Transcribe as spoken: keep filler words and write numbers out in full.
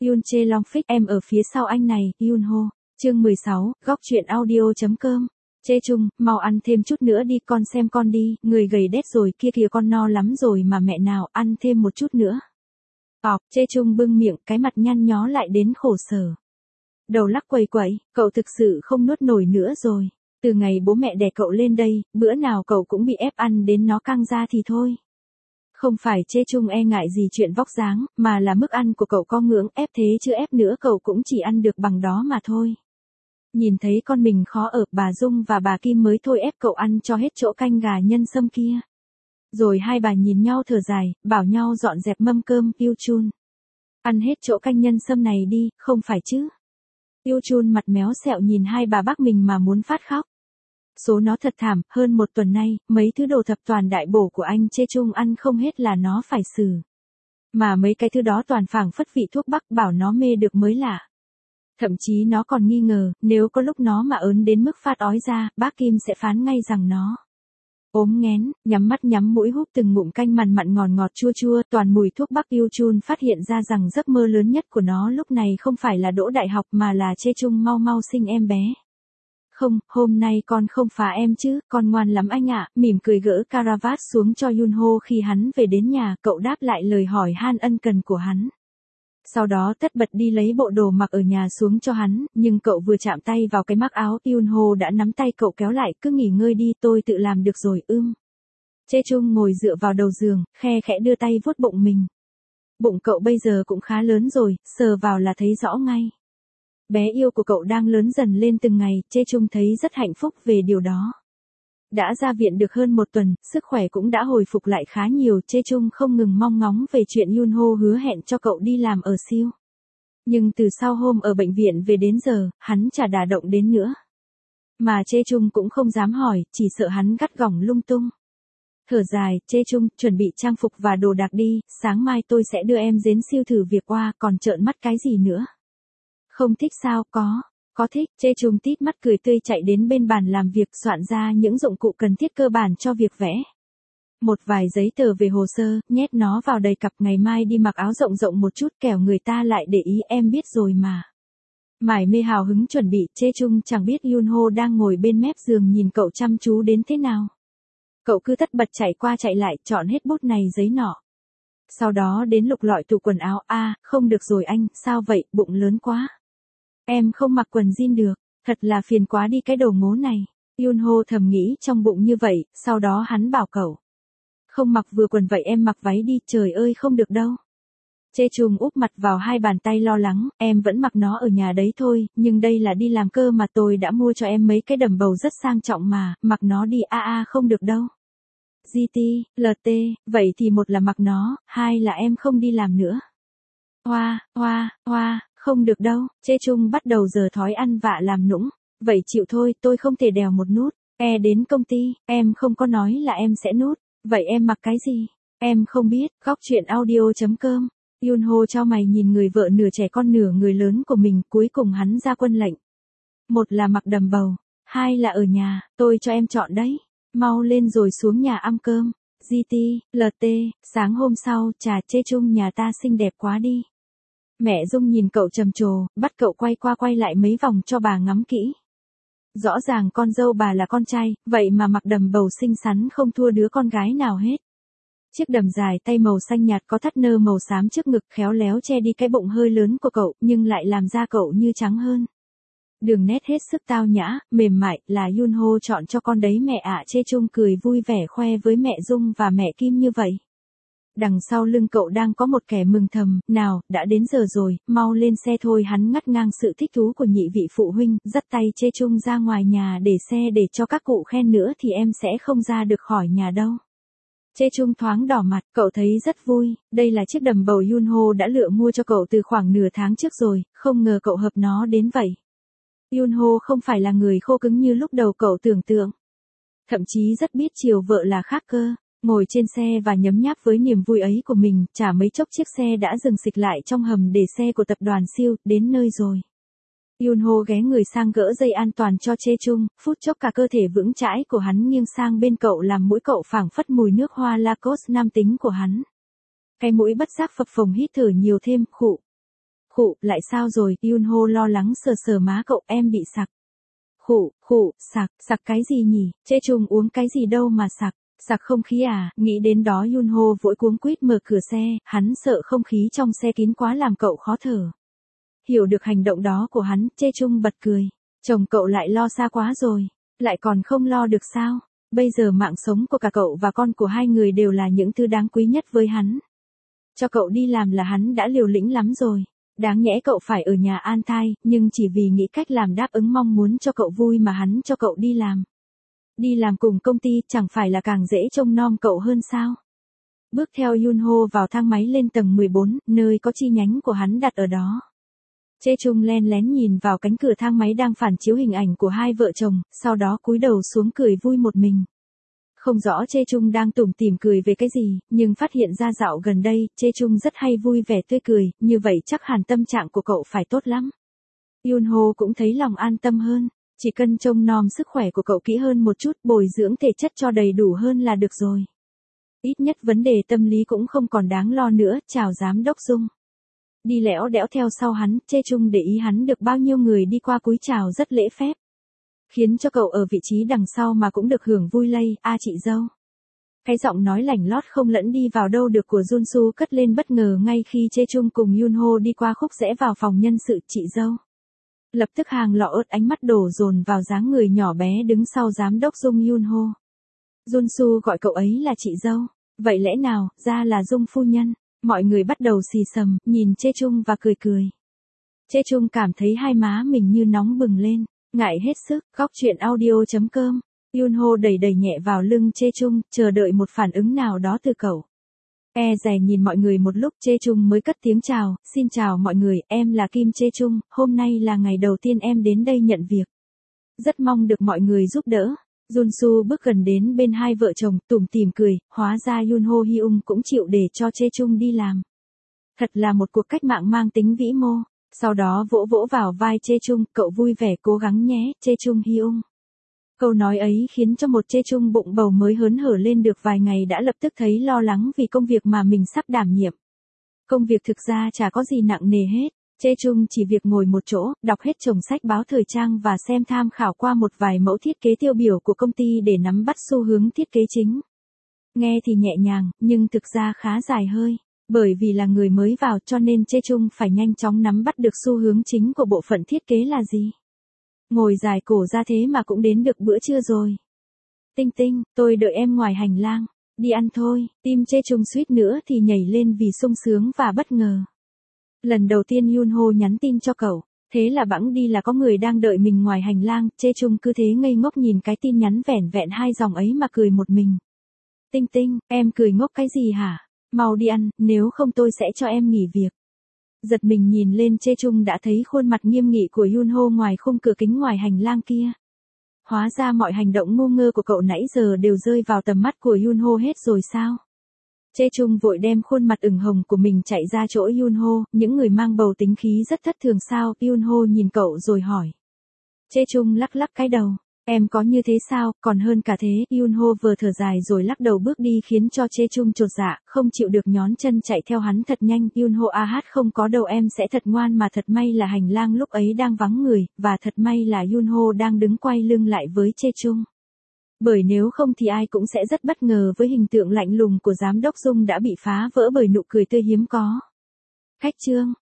Yoon Chae Long Fix em ở phía sau anh này, Yoon Ho. Chương mười sáu, góc truyện audio.com. Chae Chung, mau ăn thêm chút nữa đi, con xem con đi, người gầy đét rồi, kia kìa con no lắm rồi mà mẹ nào, ăn thêm một chút nữa. Ọc, Chae Chung bưng miệng, cái mặt nhăn nhó lại đến khổ sở. Đầu lắc quẩy quẩy, cậu thực sự không nuốt nổi nữa rồi. Từ ngày bố mẹ đẻ cậu lên đây, bữa nào cậu cũng bị ép ăn đến nó căng ra thì thôi. Không phải Chae Chung e ngại gì chuyện vóc dáng, mà là mức ăn của cậu có ngưỡng, ép thế chứ ép nữa cậu cũng chỉ ăn được bằng đó mà thôi. Nhìn thấy con mình khó ở, bà Dung và bà Kim mới thôi ép cậu ăn cho hết chỗ canh gà nhân sâm kia. Rồi hai bà nhìn nhau thở dài, bảo nhau dọn dẹp mâm cơm, Yêu Chun. Ăn hết chỗ canh nhân sâm này đi, không phải chứ. Yêu Chun mặt méo sẹo nhìn hai bà bác mình mà muốn phát khóc. Số nó thật thảm, hơn một tuần nay, mấy thứ đồ thập toàn đại bổ của anh Chae Chung ăn không hết là nó phải xử. Mà mấy cái thứ đó toàn phảng phất vị thuốc bắc bảo nó mê được mới lạ. Thậm chí nó còn nghi ngờ, nếu có lúc nó mà ớn đến mức phát ói ra, bác Kim sẽ phán ngay rằng nó ốm nghén, nhắm mắt nhắm mũi húp từng ngụm canh mặn mặn ngọt ngọt chua chua, toàn mùi thuốc bắc. Yêu Chun phát hiện ra rằng giấc mơ lớn nhất của nó lúc này không phải là đỗ đại học mà là Chae Chung mau mau sinh em bé. Không, hôm nay con không phá em chứ, con ngoan lắm anh ạ, mỉm cười gỡ caravat xuống cho Yoon Ho khi hắn về đến nhà, cậu đáp lại lời hỏi han ân cần của hắn. Sau đó tất bật đi lấy bộ đồ mặc ở nhà xuống cho hắn, nhưng cậu vừa chạm tay vào cái mác áo, Yoon Ho đã nắm tay cậu kéo lại, cứ nghỉ ngơi đi, tôi tự làm được rồi, ưm. Chae Chung ngồi dựa vào đầu giường, khe khẽ đưa tay vuốt bụng mình. Bụng cậu bây giờ cũng khá lớn rồi, sờ vào là thấy rõ ngay. Bé yêu của cậu đang lớn dần lên từng ngày, Chae Chung thấy rất hạnh phúc về điều đó. Đã ra viện được hơn một tuần, sức khỏe cũng đã hồi phục lại khá nhiều, Chae Chung không ngừng mong ngóng về chuyện Yoon Ho hứa hẹn cho cậu đi làm ở Seoul. Nhưng từ sau hôm ở bệnh viện về đến giờ, hắn chả đả động đến nữa. Mà Chae Chung cũng không dám hỏi, chỉ sợ hắn gắt gỏng lung tung. Thở dài, Chae Chung, chuẩn bị trang phục và đồ đạc đi, sáng mai tôi sẽ đưa em đến Seoul thử việc qua, còn trợn mắt cái gì nữa. Không thích sao, có. Có thích, Chae Chung tít mắt cười tươi chạy đến bên bàn làm việc soạn ra những dụng cụ cần thiết cơ bản cho việc vẽ. Một vài giấy tờ về hồ sơ, nhét nó vào đầy cặp, ngày mai đi mặc áo rộng rộng một chút kẻo người ta lại để ý, em biết rồi mà. Mải mê hào hứng chuẩn bị, Chae Chung chẳng biết Yoon Ho đang ngồi bên mép giường nhìn cậu chăm chú đến thế nào. Cậu cứ tất bật chạy qua chạy lại, chọn hết bút này giấy nọ. Sau đó đến lục lọi tủ quần áo, a, à, không được rồi anh, sao vậy, bụng lớn quá. Em không mặc quần jean được, thật là phiền quá đi cái đồ ngố này. Yoon Ho thầm nghĩ trong bụng như vậy, sau đó hắn bảo cậu. Không mặc vừa quần vậy em mặc váy đi, trời ơi không được đâu. Chae Chung úp mặt vào hai bàn tay lo lắng, em vẫn mặc nó ở nhà đấy thôi, nhưng đây là đi làm cơ mà, tôi đã mua cho em mấy cái đầm bầu rất sang trọng mà, mặc nó đi, a a không được đâu. giê tê, lờ tê, vậy thì một là mặc nó, hai là em không đi làm nữa. Hoa, hoa, hoa. Không được đâu, Chae Chung bắt đầu giờ thói ăn vạ làm nũng. Vậy chịu thôi, tôi không thể đèo một nút. E đến công ty, em không có nói là em sẽ nút. Vậy em mặc cái gì? Em không biết, góc truyện audio.com. Yoon Ho cho mày nhìn người vợ nửa trẻ con nửa người lớn của mình, cuối cùng hắn ra quân lệnh. Một là mặc đầm bầu, hai là ở nhà, tôi cho em chọn đấy. Mau lên rồi xuống nhà ăn cơm. giê tê, lờ tê, sáng hôm sau, chà Chae Chung nhà ta xinh đẹp quá đi. Mẹ Dung nhìn cậu trầm trồ, bắt cậu quay qua quay lại mấy vòng cho bà ngắm kỹ. Rõ ràng con dâu bà là con trai, vậy mà mặc đầm bầu xinh xắn không thua đứa con gái nào hết. Chiếc đầm dài tay màu xanh nhạt có thắt nơ màu xám trước ngực khéo léo che đi cái bụng hơi lớn của cậu, nhưng lại làm da cậu như trắng hơn. Đường nét hết sức tao nhã, mềm mại, là Yoon Ho chọn cho con đấy mẹ ạ. Chae Chung cười vui vẻ khoe với mẹ Dung và mẹ Kim như vậy. Đằng sau lưng cậu đang có một kẻ mừng thầm, nào, đã đến giờ rồi, mau lên xe thôi. Hắn ngắt ngang sự thích thú của nhị vị phụ huynh, dắt tay Chae Chung ra ngoài nhà để xe để cho các cụ khen nữa thì em sẽ không ra được khỏi nhà đâu. Chae Chung thoáng đỏ mặt, cậu thấy rất vui, đây là chiếc đầm bầu Yoon Ho đã lựa mua cho cậu từ khoảng nửa tháng trước rồi, không ngờ cậu hợp nó đến vậy. Yoon Ho không phải là người khô cứng như lúc đầu cậu tưởng tượng. Thậm chí rất biết chiều vợ là khác cơ. Ngồi trên xe và nhấm nháp với niềm vui ấy của mình, chả mấy chốc chiếc xe đã dừng xịch lại trong hầm để xe của tập đoàn Seoul, đến nơi rồi. Yoon Ho ghé người sang gỡ dây an toàn cho Chae Chung, phút chốc cả cơ thể vững chãi của hắn nghiêng sang bên cậu làm mũi cậu phảng phất mùi nước hoa Lacoste nam tính của hắn. Cái mũi bất giác phập phồng hít thở nhiều thêm, khụ. Khụ, lại sao rồi, Yunho lo lắng sờ sờ má cậu, em bị sặc. Khụ, khụ, sặc, sặc cái gì nhỉ, Chê Chung uống cái gì đâu mà sặc, sặc không khí à, nghĩ đến đó Yunho vội cuống quýt mở cửa xe, hắn sợ không khí trong xe kín quá làm cậu khó thở. Hiểu được hành động đó của hắn, Chê Chung bật cười, chồng cậu lại lo xa quá rồi, lại còn không lo được sao, bây giờ mạng sống của cả cậu và con của hai người đều là những thứ đáng quý nhất với hắn. Cho cậu đi làm là hắn đã liều lĩnh lắm rồi. Đáng nhẽ cậu phải ở nhà an thai, nhưng chỉ vì nghĩ cách làm đáp ứng mong muốn cho cậu vui mà hắn cho cậu đi làm. Đi làm cùng công ty chẳng phải là càng dễ trông nom cậu hơn sao? Bước theo Yunho vào thang máy lên tầng mười bốn, nơi có chi nhánh của hắn đặt ở đó. Chê Chung len lén nhìn vào cánh cửa thang máy đang phản chiếu hình ảnh của hai vợ chồng, sau đó cúi đầu xuống cười vui một mình. Không rõ Chê Chung đang tủm tỉm cười về cái gì, nhưng phát hiện ra dạo gần đây, Chê Chung rất hay vui vẻ tươi cười, như vậy chắc hẳn tâm trạng của cậu phải tốt lắm. Yunho cũng thấy lòng an tâm hơn, chỉ cần trông nom sức khỏe của cậu kỹ hơn một chút, bồi dưỡng thể chất cho đầy đủ hơn là được rồi. Ít nhất vấn đề tâm lý cũng không còn đáng lo nữa, chào giám đốc Dung. Đi lẽo đẽo theo sau hắn, Chê Chung để ý hắn được bao nhiêu người đi qua cúi chào rất lễ phép. Khiến cho cậu ở vị trí đằng sau mà cũng được hưởng vui lây, a chị dâu. Cái giọng nói lảnh lót không lẫn đi vào đâu được của Junsu cất lên bất ngờ ngay khi Chê Chung cùng Yunho đi qua khúc rẽ vào phòng nhân sự chị dâu. Lập tức hàng lọ ớt ánh mắt đổ dồn vào dáng người nhỏ bé đứng sau giám đốc Dung Yunho. Junsu gọi cậu ấy là chị dâu, vậy lẽ nào, ra là Dung phu nhân, mọi người bắt đầu xì xầm, nhìn Chê Chung và cười cười. Chê Chung cảm thấy hai má mình như nóng bừng lên. Ngại hết sức, góc chuyện audio chấm com. Yunho đẩy đẩy nhẹ vào lưng Chê Chung, chờ đợi một phản ứng nào đó từ cậu. E dè nhìn mọi người một lúc, Chê Chung mới cất tiếng chào, xin chào mọi người, em là Kim Chê Chung, hôm nay là ngày đầu tiên em đến đây nhận việc. Rất mong được mọi người giúp đỡ. Junsu bước gần đến bên hai vợ chồng, tủm tỉm cười, hóa ra Yunho Hyung cũng chịu để cho Chê Chung đi làm. Thật là một cuộc cách mạng mang tính vĩ mô. Sau đó vỗ vỗ vào vai Chê Chung, cậu vui vẻ cố gắng nhé, Chê Chung Hyung. Câu nói ấy khiến cho một Chê Chung bụng bầu mới hớn hở lên được vài ngày đã lập tức thấy lo lắng vì công việc mà mình sắp đảm nhiệm. Công việc thực ra chả có gì nặng nề hết, Chê Chung chỉ việc ngồi một chỗ, đọc hết chồng sách báo thời trang và xem tham khảo qua một vài mẫu thiết kế tiêu biểu của công ty để nắm bắt xu hướng thiết kế chính. Nghe thì nhẹ nhàng, nhưng thực ra khá dài hơi. Bởi vì là người mới vào cho nên Chê Chung phải nhanh chóng nắm bắt được xu hướng chính của bộ phận thiết kế là gì. Ngồi dài cổ ra thế mà cũng đến được bữa trưa rồi. Tinh Tinh, tôi đợi em ngoài hành lang. Đi ăn thôi, tim Chê Chung suýt nữa thì nhảy lên vì sung sướng và bất ngờ. Lần đầu tiên Yunho nhắn tin cho cậu, thế là bẵng đi là có người đang đợi mình ngoài hành lang, Chê Chung cứ thế ngây ngốc nhìn cái tin nhắn vẻn vẹn hai dòng ấy mà cười một mình. Tinh Tinh, em cười ngốc cái gì hả? Mau đi ăn, nếu không tôi sẽ cho em nghỉ việc. Giật mình nhìn lên Chê Chung đã thấy khuôn mặt nghiêm nghị của Yunho ngoài khung cửa kính ngoài hành lang kia. Hóa ra mọi hành động ngu ngơ của cậu nãy giờ đều rơi vào tầm mắt của Yunho hết rồi sao? Chê Chung vội đem khuôn mặt ửng hồng của mình chạy ra chỗ Yunho, những người mang bầu tính khí rất thất thường sao? Yunho nhìn cậu rồi hỏi. Chê Chung lắc lắc cái đầu. Em có như thế sao, còn hơn cả thế, Yunho vừa thở dài rồi lắc đầu bước đi khiến cho Chê Chung chột dạ, không chịu được nhón chân chạy theo hắn thật nhanh, Yunho a hát không có đâu em sẽ thật ngoan mà thật may là hành lang lúc ấy đang vắng người, và thật may là Yunho đang đứng quay lưng lại với Chê Chung. Bởi nếu không thì ai cũng sẽ rất bất ngờ với hình tượng lạnh lùng của giám đốc Dung đã bị phá vỡ bởi nụ cười tươi hiếm có. Khách trương,